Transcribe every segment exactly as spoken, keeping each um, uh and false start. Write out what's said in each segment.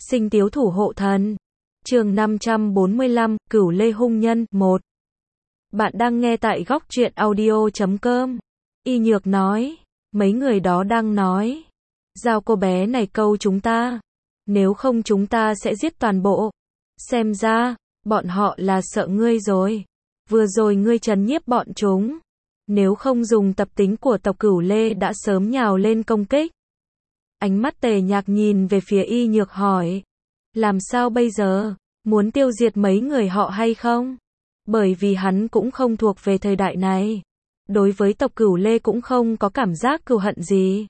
Sinh tiếu thủ hộ thần. Chương năm trăm bốn mươi lăm, Cửu Lê hung nhân, một. Bạn đang nghe tại góc truyện audio chấm com. Y Nhược nói, mấy người đó đang nói, giao cô bé này câu chúng ta, nếu không chúng ta sẽ giết toàn bộ. Xem ra, bọn họ là sợ ngươi rồi. Vừa rồi ngươi trấn nhiếp bọn chúng, nếu không dùng tập tính của tộc Cửu Lê đã sớm nhào lên công kích. Ánh mắt Tề Nhạc nhìn về phía Y Nhược hỏi, làm sao bây giờ, muốn tiêu diệt mấy người họ hay không? Bởi vì hắn cũng không thuộc về thời đại này, đối với tộc Cửu Lê cũng không có cảm giác cừu hận gì,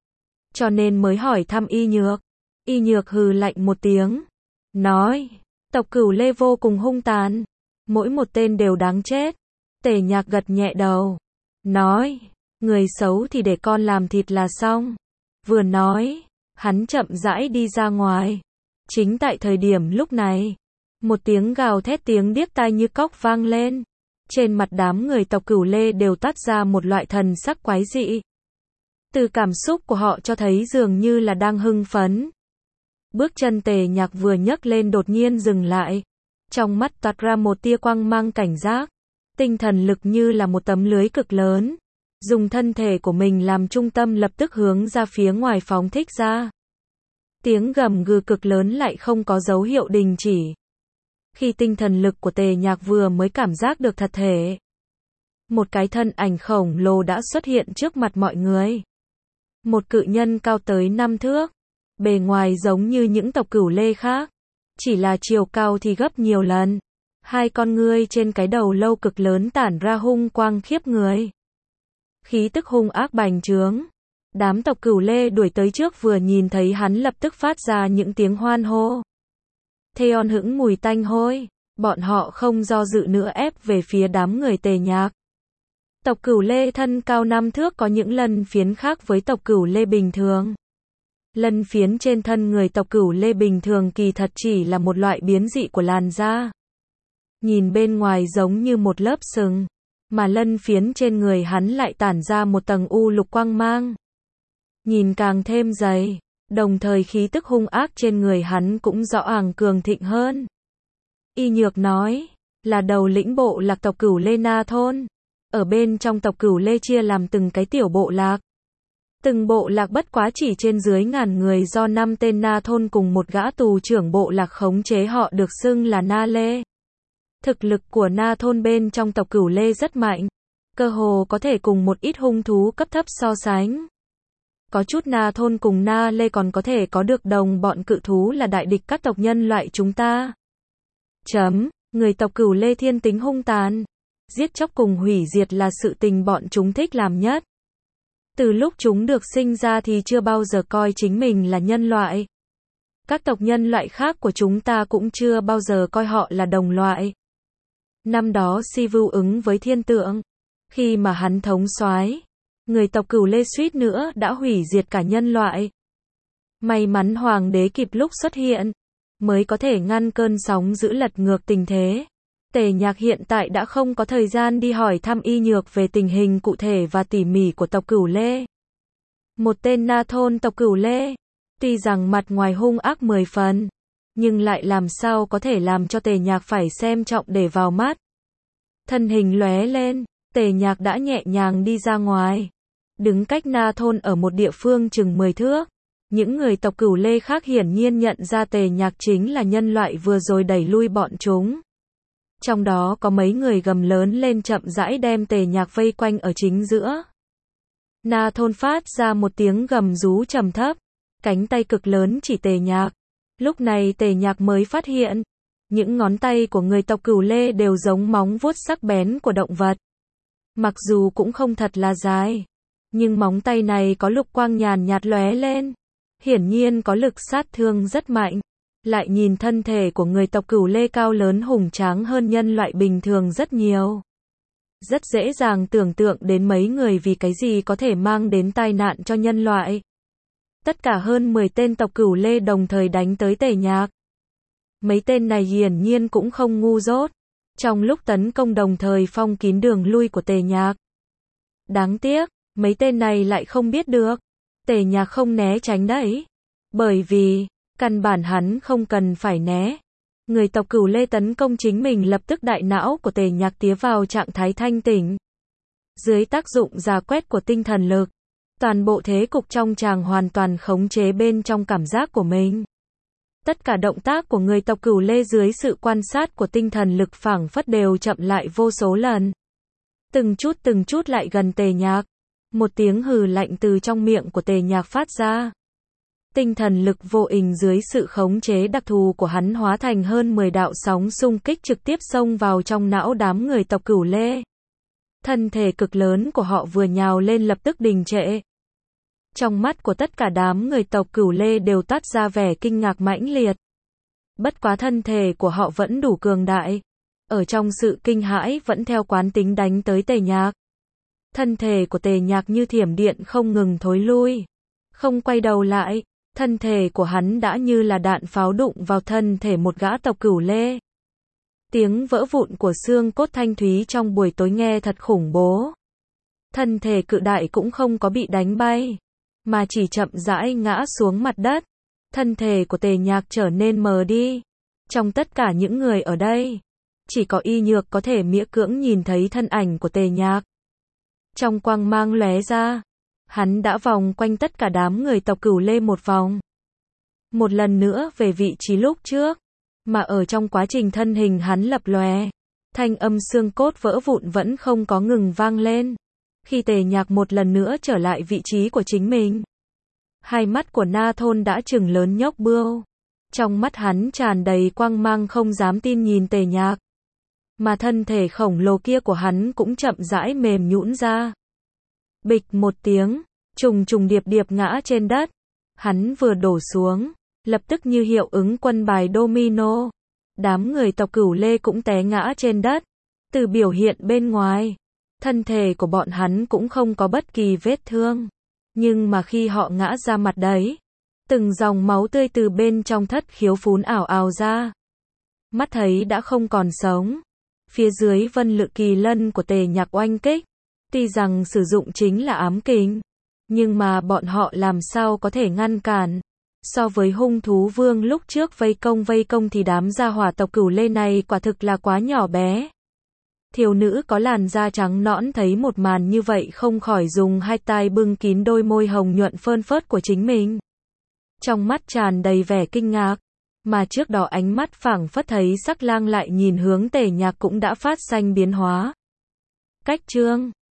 cho nên mới hỏi thăm Y Nhược. Y Nhược hừ lạnh một tiếng, nói, tộc Cửu Lê vô cùng hung tàn, mỗi một tên đều đáng chết. Tề Nhạc gật nhẹ đầu, nói, người xấu thì để con làm thịt là xong. Vừa nói, hắn chậm rãi đi ra ngoài. Chính tại thời điểm lúc này, một tiếng gào thét tiếng điếc tai như cóc vang lên. Trên mặt đám người tộc Cửu Lê đều toát ra một loại thần sắc quái dị. Từ cảm xúc của họ cho thấy dường như là đang hưng phấn. Bước chân Tề Nhạc vừa nhấc lên đột nhiên dừng lại. Trong mắt toát ra một tia quang mang cảnh giác. Tinh thần lực như là một tấm lưới cực lớn. Dùng thân thể của mình làm trung tâm lập tức hướng ra phía ngoài phóng thích ra. Tiếng gầm gừ cực lớn lại không có dấu hiệu đình chỉ. Khi tinh thần lực của Tề Nhạc vừa mới cảm giác được thật thể, một cái thân ảnh khổng lồ đã xuất hiện trước mặt mọi người. Một cự nhân cao tới năm thước, bề ngoài giống như những tộc Cửu Lê khác, chỉ là chiều cao thì gấp nhiều lần. Hai con ngươi trên cái đầu lâu cực lớn tản ra hung quang khiếp người. Khí tức hung ác bành trướng. Đám tộc Cửu Lê đuổi tới trước vừa nhìn thấy hắn lập tức phát ra những tiếng hoan hô. Theon hững mùi tanh hôi, bọn họ không do dự nữa ép về phía đám người Tề Nhạc. Tộc Cửu Lê thân cao năm thước có những lân phiến khác với tộc Cửu Lê bình thường. Lân phiến trên thân người tộc Cửu Lê bình thường kỳ thật chỉ là một loại biến dị của làn da. Nhìn bên ngoài giống như một lớp sừng, mà lân phiến trên người hắn lại tản ra một tầng u lục quang mang. Nhìn càng thêm dày, đồng thời khí tức hung ác trên người hắn cũng rõ ràng cường thịnh hơn. Y Nhược nói, là đầu lĩnh bộ lạc tộc Cửu Lê Na Thôn. Ở bên trong tộc Cửu Lê chia làm từng cái tiểu bộ lạc. Từng bộ lạc bất quá chỉ trên dưới ngàn người do năm tên Na Thôn cùng một gã tù trưởng bộ lạc khống chế họ được xưng là Na Lê. Thực lực của Na Thôn bên trong tộc Cửu Lê rất mạnh, cơ hồ có thể cùng một ít hung thú cấp thấp so sánh. Có chút Na Thôn cùng Na Lê còn có thể có được đồng bọn cự thú là đại địch các tộc nhân loại chúng ta. Chấm, người tộc Cửu Lê thiên tính hung tàn, giết chóc cùng hủy diệt là sự tình bọn chúng thích làm nhất. Từ lúc chúng được sinh ra thì chưa bao giờ coi chính mình là nhân loại. Các tộc nhân loại khác của chúng ta cũng chưa bao giờ coi họ là đồng loại. Năm đó Si Vu ứng với thiên tượng, khi mà hắn thống soái, người tộc Cửu Lê suýt nữa đã hủy diệt cả nhân loại. May mắn hoàng đế kịp lúc xuất hiện, mới có thể ngăn cơn sóng dữ lật ngược tình thế. Tề Nhạc hiện tại đã không có thời gian đi hỏi thăm Y Nhược về tình hình cụ thể và tỉ mỉ của tộc Cửu Lê. Một tên Na Thôn tộc Cửu Lê, tuy rằng mặt ngoài hung ác mười phần, nhưng lại làm sao có thể làm cho Tề Nhạc phải xem trọng để vào mắt. Thân hình lóe lên, Tề Nhạc đã nhẹ nhàng đi ra ngoài, đứng cách Na Thôn ở một địa phương chừng mười thước. Những người tộc Cửu Lê khác hiển nhiên nhận ra Tề Nhạc chính là nhân loại vừa rồi đẩy lui bọn chúng. Trong đó có mấy người gầm lớn lên chậm rãi đem Tề Nhạc vây quanh ở chính giữa. Na Thôn phát ra một tiếng gầm rú trầm thấp, cánh tay cực lớn chỉ Tề Nhạc. Lúc này Tề Nhạc mới phát hiện, những ngón tay của người tộc Cửu Lê đều giống móng vuốt sắc bén của động vật. Mặc dù cũng không thật là dài, nhưng móng tay này có lục quang nhàn nhạt lóe lên, hiển nhiên có lực sát thương rất mạnh. Lại nhìn thân thể của người tộc Cửu Lê cao lớn hùng tráng hơn nhân loại bình thường rất nhiều. Rất dễ dàng tưởng tượng đến mấy người vì cái gì có thể mang đến tai nạn cho nhân loại. Tất cả hơn mười tên tộc Cửu Lê đồng thời đánh tới Tề Nhạc. Mấy tên này hiển nhiên cũng không ngu dốt. Trong lúc tấn công đồng thời phong kín đường lui của Tề Nhạc. Đáng tiếc, mấy tên này lại không biết được. Tề Nhạc không né tránh đấy. Bởi vì, Căn bản hắn không cần phải né. Người tộc Cửu Lê tấn công chính mình, lập tức đại não của Tề Nhạc tiến vào trạng thái thanh tỉnh. Dưới tác dụng rà quét của tinh thần lực, toàn bộ thế cục trong chàng hoàn toàn khống chế bên trong cảm giác của mình. Tất cả động tác của người tộc Cửu Lê dưới sự quan sát của tinh thần lực phảng phất đều chậm lại vô số lần. Từng chút từng chút lại gần Tề Nhạc. Một tiếng hừ lạnh từ trong miệng của Tề Nhạc phát ra. Tinh thần lực vô hình dưới sự khống chế đặc thù của hắn hóa thành hơn mười đạo sóng xung kích trực tiếp xông vào trong não đám người tộc Cửu Lê. Thân thể cực lớn của họ vừa nhào lên lập tức đình trệ. Trong mắt của tất cả đám người tộc Cửu Lê đều toát ra vẻ kinh ngạc mãnh liệt. Bất quá thân thể của họ vẫn đủ cường đại. Ở trong sự kinh hãi vẫn theo quán tính đánh tới Tề Nhạc. Thân thể của Tề Nhạc như thiểm điện không ngừng thối lui. Không quay đầu lại. Thân thể của hắn đã như là đạn pháo đụng vào thân thể một gã tộc Cửu Lê. Tiếng vỡ vụn của xương cốt thanh thúy trong buổi tối nghe thật khủng bố. Thân thể cự đại cũng không có bị đánh bay, mà chỉ chậm rãi ngã xuống mặt đất. Thân thể của Tề Nhạc trở nên mờ đi. Trong tất cả những người ở đây, chỉ có Y Nhược có thể miễn cưỡng nhìn thấy thân ảnh của Tề Nhạc. Trong quang mang lóe ra, hắn đã vòng quanh tất cả đám người tộc Cửu Lê một vòng. Một lần nữa về vị trí lúc trước, mà ở trong quá trình thân hình hắn lập lòe, thanh âm xương cốt vỡ vụn vẫn không có ngừng vang lên. Khi Tề Nhạc một lần nữa trở lại vị trí của chính mình, hai mắt của Na Thôn đã trừng lớn nhóc bươu. Trong mắt hắn tràn đầy quang mang, không dám tin nhìn Tề Nhạc. Mà thân thể khổng lồ kia của hắn cũng chậm rãi mềm nhũn ra. Bịch một tiếng, trùng trùng điệp điệp ngã trên đất. Hắn vừa đổ xuống, lập tức như hiệu ứng quân bài domino. Đám người tộc Cửu Lê cũng té ngã trên đất. Từ biểu hiện bên ngoài, thân thể của bọn hắn cũng không có bất kỳ vết thương. Nhưng mà khi họ ngã ra mặt đấy, từng dòng máu tươi từ bên trong thất khiếu phún ảo ào ra. Mắt thấy đã không còn sống. Phía dưới vân lự kỳ lân của Tề Nhạc oanh kích. Tuy rằng sử dụng chính là ám kình, nhưng mà bọn họ làm sao có thể ngăn cản. So với hung thú vương lúc trước vây công vây công thì đám gia hỏa tộc Cửu Lê này quả thực là quá nhỏ bé. Thiếu nữ có làn da trắng nõn thấy một màn như vậy không khỏi dùng hai tay bưng kín đôi môi hồng nhuận phơn phớt của chính mình. Trong mắt tràn đầy vẻ kinh ngạc, mà trước đó ánh mắt phảng phất thấy sắc lang lại nhìn hướng Tề Nhạc cũng đã phát sinh biến hóa. Cách chương